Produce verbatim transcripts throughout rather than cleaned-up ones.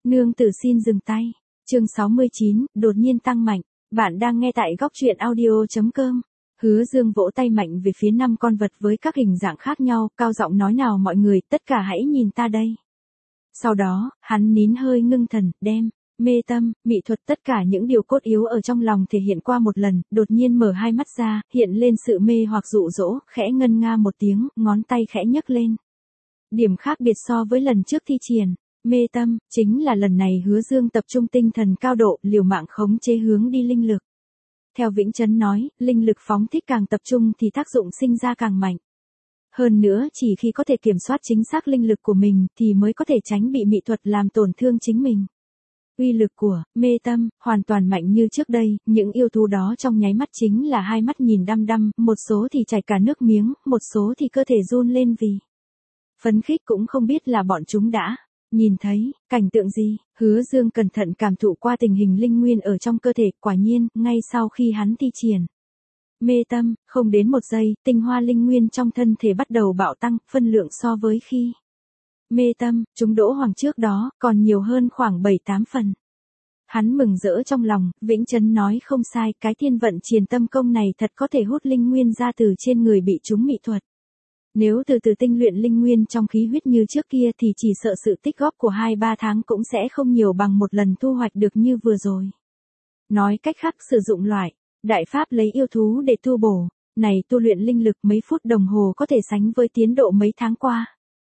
Nương tử xin dừng tay. Chương sáu mươi chín, đột nhiên tăng mạnh. Bạn đang nghe tại góc truyện audio chấm com. Hứa Dương vỗ tay mạnh về phía năm con vật với các hình dạng khác nhau, cao giọng nói: nào mọi người, tất cả hãy nhìn ta đây. Sau đó, hắn nín hơi ngưng thần, đem mê tâm, mị thuật, tất cả những điều cốt yếu ở trong lòng thể hiện qua một lần, đột nhiên mở hai mắt ra, hiện lên sự mê hoặc dụ dỗ, khẽ ngân nga một tiếng, ngón tay khẽ nhấc lên. Điểm khác biệt so với lần trước thi triển mê tâm, chính là lần này Hứa Dương tập trung tinh thần cao độ, liều mạng khống chế hướng đi linh lực. Theo Vĩnh Chấn nói, linh lực phóng thích càng tập trung thì tác dụng sinh ra càng mạnh. Hơn nữa, chỉ khi có thể kiểm soát chính xác linh lực của mình thì mới có thể tránh bị mị thuật làm tổn thương chính mình. Uy lực của mê tâm hoàn toàn mạnh như trước đây, những yêu thú đó trong nháy mắt chính là hai mắt nhìn đăm đăm, một số thì chảy cả nước miếng, một số thì cơ thể run lên vì phấn khích, cũng không biết là bọn chúng đã nhìn thấy cảnh tượng gì. Hứa Dương cẩn thận cảm thụ qua tình hình linh nguyên ở trong cơ thể, quả nhiên, ngay sau khi hắn thi triển mê tâm, không đến một giây, tinh hoa linh nguyên trong thân thể bắt đầu bạo tăng, phân lượng so với khi mê tâm, chúng đỗ hoàng trước đó, còn nhiều hơn khoảng bảy tám phần. Hắn mừng rỡ trong lòng, Vĩnh Chấn nói không sai, cái thiên vận triền tâm công này thật có thể hút linh nguyên ra từ trên người bị chúng mị thuật. Nếu từ từ tinh luyện linh nguyên trong khí huyết như trước kia thì chỉ sợ sự tích góp của hai ba tháng cũng sẽ không nhiều bằng một lần thu hoạch được như vừa rồi. Nói cách khác, sử dụng loại đại pháp lấy yêu thú để tu bổ này, tu luyện linh lực mấy phút đồng hồ có thể sánh với tiến độ mấy tháng qua.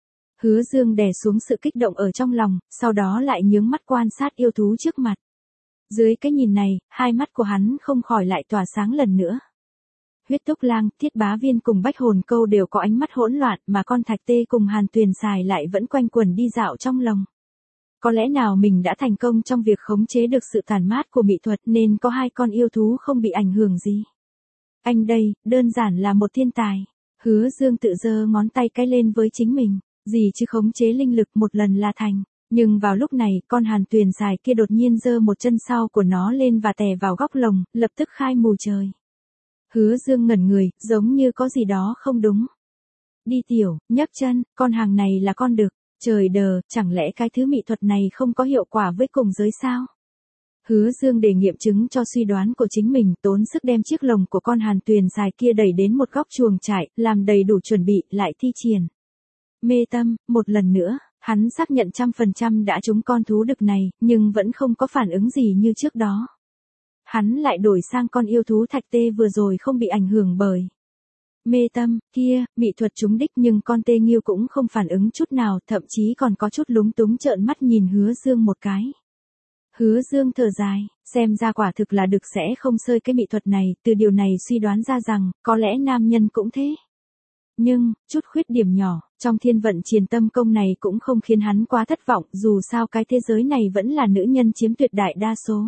Hứa Dương đè xuống sự kích động ở trong lòng, sau đó lại nhướng mắt quan sát yêu thú trước mặt. Dưới cái nhìn này, hai mắt của hắn không khỏi lại tỏa sáng lần nữa. Huyết Túc Lang, Thiết Bá Viên cùng Bách Hồn Câu đều có ánh mắt hỗn loạn, mà con Thạch Tê cùng Hàn Tuyền Sài lại vẫn quanh quẩn đi dạo trong lồng. Có lẽ nào mình đã thành công trong việc khống chế được sự tàn mát của mị thuật nên có hai con yêu thú không bị ảnh hưởng gì. Anh đây, đơn giản là một thiên tài. Hứa Dương tự giơ ngón tay cái lên với chính mình. Gì chứ khống chế linh lực một lần là thành. Nhưng vào lúc này, con Hàn Tuyền Sài kia đột nhiên giơ một chân sau của nó lên và tè vào góc lồng, lập tức khai mù trời. Hứa Dương ngẩn người, giống như có gì đó không đúng. Đi tiểu, nhấc chân, con hàng này là con đực. Trời đờ, chẳng lẽ cái thứ mị thuật này không có hiệu quả với cùng giới sao? Hứa Dương để nghiệm chứng cho suy đoán của chính mình, tốn sức đem chiếc lồng của con Hàn Tuyền Sài kia đẩy đến một góc chuồng trại, làm đầy đủ chuẩn bị, lại thi triển mê tâm, một lần nữa, hắn xác nhận trăm phần trăm đã trúng con thú đực này, nhưng vẫn không có phản ứng gì như trước đó. Hắn lại đổi sang con yêu thú Thạch Tê vừa rồi không bị ảnh hưởng bởi mê tâm, kia, mị thuật trúng đích, nhưng con tê nghiêu cũng không phản ứng chút nào, thậm chí còn có chút lúng túng trợn mắt nhìn Hứa Dương một cái. Hứa Dương thở dài, xem ra quả thực là đực sẽ không sơi cái mị thuật này, từ điều này suy đoán ra rằng, có lẽ nam nhân cũng thế. Nhưng, chút khuyết điểm nhỏ, trong thiên vận triền tâm công này cũng không khiến hắn quá thất vọng, dù sao cái thế giới này vẫn là nữ nhân chiếm tuyệt đại đa số.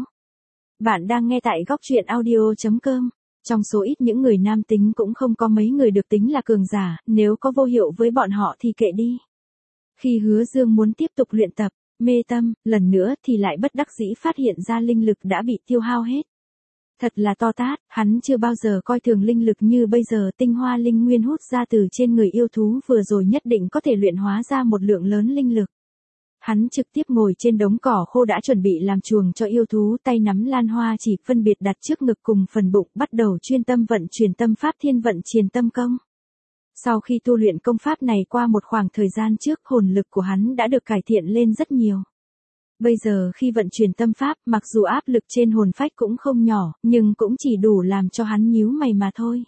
Bạn đang nghe tại góc truyện audio chấm com. Trong số ít những người nam tính cũng không có mấy người được tính là cường giả, nếu có vô hiệu với bọn họ thì kệ đi. Khi Hứa Dương muốn tiếp tục luyện tập mê tâm, lần nữa thì lại bất đắc dĩ phát hiện ra linh lực đã bị tiêu hao hết. Thật là to tát, hắn chưa bao giờ coi thường linh lực như bây giờ, tinh hoa linh nguyên hút ra từ trên người yêu thú vừa rồi nhất định có thể luyện hóa ra một lượng lớn linh lực. Hắn trực tiếp ngồi trên đống cỏ khô đã chuẩn bị làm chuồng cho yêu thú, tay nắm lan hoa chỉ phân biệt đặt trước ngực cùng phần bụng, bắt đầu chuyên tâm vận chuyển tâm pháp thiên vận triền tâm công. Sau khi tu luyện công pháp này qua một khoảng thời gian trước, hồn lực của hắn đã được cải thiện lên rất nhiều. Bây giờ khi vận chuyển tâm pháp, mặc dù áp lực trên hồn phách cũng không nhỏ, nhưng cũng chỉ đủ làm cho hắn nhíu mày mà thôi.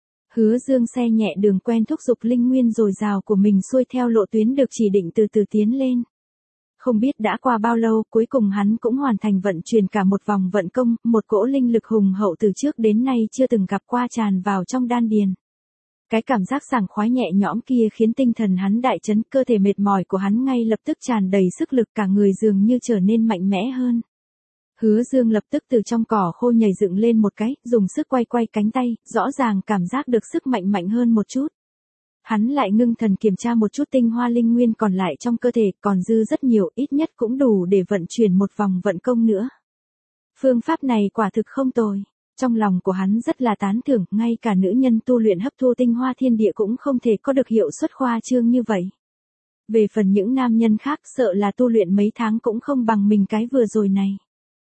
Hứa Dương xe nhẹ đường quen thúc giục linh nguyên dồi dào của mình xuôi theo lộ tuyến được chỉ định từ từ tiến lên. Không biết đã qua bao lâu, cuối cùng hắn cũng hoàn thành vận chuyển cả một vòng vận công, một cỗ linh lực hùng hậu từ trước đến nay chưa từng gặp qua tràn vào trong đan điền. Cái cảm giác sảng khoái nhẹ nhõm kia khiến tinh thần hắn đại chấn, cơ thể mệt mỏi của hắn ngay lập tức tràn đầy sức lực, cả người dường như trở nên mạnh mẽ hơn. Hứa Dương lập tức từ trong cỏ khô nhảy dựng lên một cái, dùng sức quay quay cánh tay, rõ ràng cảm giác được sức mạnh mạnh hơn một chút. Hắn lại ngưng thần kiểm tra một chút tinh hoa linh nguyên còn lại trong cơ thể, còn dư rất nhiều, ít nhất cũng đủ để vận chuyển một vòng vận công nữa. Phương pháp này quả thực không tồi. Trong lòng của hắn rất là tán thưởng, ngay cả nữ nhân tu luyện hấp thu tinh hoa thiên địa cũng không thể có được hiệu suất khoa trương như vậy. Về phần những nam nhân khác sợ là tu luyện mấy tháng cũng không bằng mình cái vừa rồi này.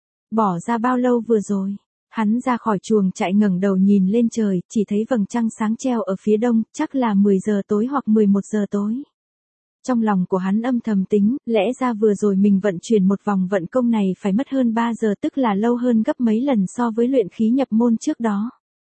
Bỏ ra bao lâu vừa rồi? Hắn ra khỏi chuồng trại ngẩng đầu nhìn lên trời, chỉ thấy vầng trăng sáng treo ở phía đông, chắc là mười giờ tối hoặc mười một giờ tối. Trong lòng của hắn âm thầm tính, lẽ ra vừa rồi mình vận chuyển một vòng vận công này phải mất hơn ba giờ, tức là lâu hơn gấp mấy lần so với luyện khí nhập môn trước đó.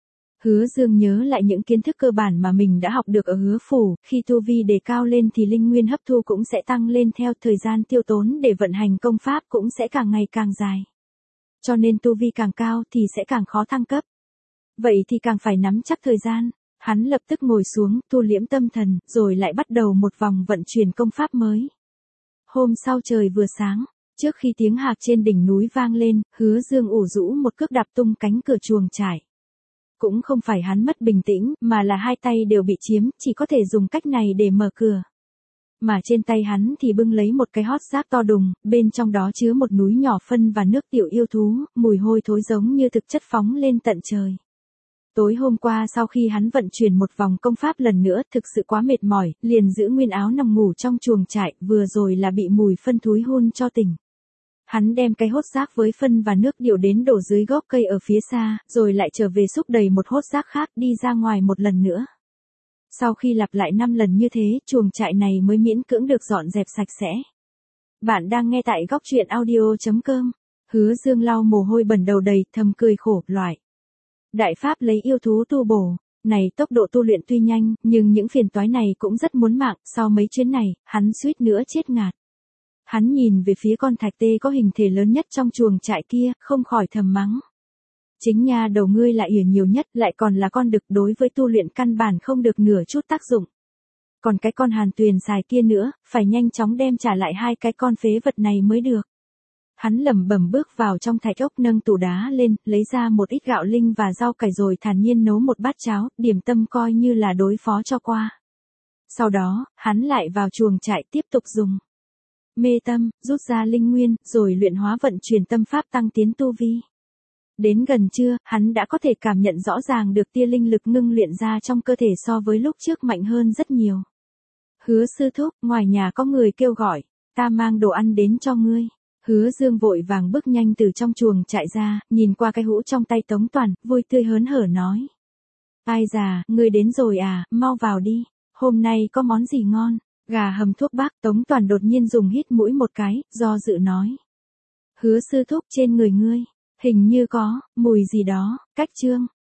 Hứa Dương nhớ lại những kiến thức cơ bản mà mình đã học được ở Hứa Phủ, khi tu vi đề cao lên thì linh nguyên hấp thu cũng sẽ tăng lên theo, thời gian tiêu tốn để vận hành công pháp cũng sẽ càng ngày càng dài. Cho nên tu vi càng cao thì sẽ càng khó thăng cấp. Vậy thì càng phải nắm chắc thời gian. Hắn lập tức ngồi xuống, thu liễm tâm thần, rồi lại bắt đầu một vòng vận chuyển công pháp mới. Hôm sau trời vừa sáng, trước khi tiếng hạc trên đỉnh núi vang lên, Hứa Dương ủ rũ một cước đạp tung cánh cửa chuồng trại. Cũng không phải hắn mất bình tĩnh, mà là hai tay đều bị chiếm, chỉ có thể dùng cách này để mở cửa. Mà trên tay hắn thì bưng lấy một cái hót rác to đùng, bên trong đó chứa một núi nhỏ phân và nước tiểu yêu thú, mùi hôi thối giống như thực chất phóng lên tận trời. Tối hôm qua sau khi hắn vận chuyển một vòng công pháp lần nữa, thực sự quá mệt mỏi, liền giữ nguyên áo nằm ngủ trong chuồng trại, vừa rồi là bị mùi phân thúi hun cho tỉnh. Hắn đem cái hốt rác với phân và nước điệu đến đổ dưới gốc cây ở phía xa, rồi lại trở về xúc đầy một hốt rác khác đi ra ngoài một lần nữa. Sau khi lặp lại năm lần như thế, chuồng trại này mới miễn cưỡng được dọn dẹp sạch sẽ. Bạn đang nghe tại góc truyện audio chấm com. Hứa Dương lau mồ hôi bẩn đầu đầy, thầm cười khổ, loại. Đại pháp lấy yêu thú tu bổ, này tốc độ tu luyện tuy nhanh, nhưng những phiền toái này cũng rất muốn mạng, sau mấy chuyến này, hắn suýt nữa chết ngạt. Hắn nhìn về phía con thạch tê có hình thể lớn nhất trong chuồng trại kia, không khỏi thầm mắng. Chính nha, đầu ngươi lại ỉa nhiều nhất, lại còn là con đực, đối với tu luyện căn bản không được nửa chút tác dụng. Còn cái con Hàn Tuyền xài kia nữa, phải nhanh chóng đem trả lại hai cái con phế vật này mới được. Hắn lẩm bẩm bước vào trong thạch ốc, nâng tủ đá lên, lấy ra một ít gạo linh và rau cải rồi thản nhiên nấu một bát cháo, điểm tâm coi như là đối phó cho qua. Sau đó, hắn lại vào chuồng trại tiếp tục dùng mê tâm, rút ra linh nguyên, rồi luyện hóa vận chuyển tâm pháp tăng tiến tu vi. Đến gần trưa, hắn đã có thể cảm nhận rõ ràng được tia linh lực ngưng luyện ra trong cơ thể so với lúc trước mạnh hơn rất nhiều. Hứa sư thúc, ngoài nhà có người kêu gọi, ta mang đồ ăn đến cho ngươi. Hứa Dương vội vàng bước nhanh từ trong chuồng chạy ra, nhìn qua cái hũ trong tay Tống Toàn, vui tươi hớn hở nói. Ai già, ngươi đến rồi à, mau vào đi, hôm nay có món gì ngon? Gà hầm thuốc bắc. Tống Toàn đột nhiên dùng hít mũi một cái, do dự nói. Hứa sư thúc, trên người ngươi, hình như có mùi gì đó. Cách Trương,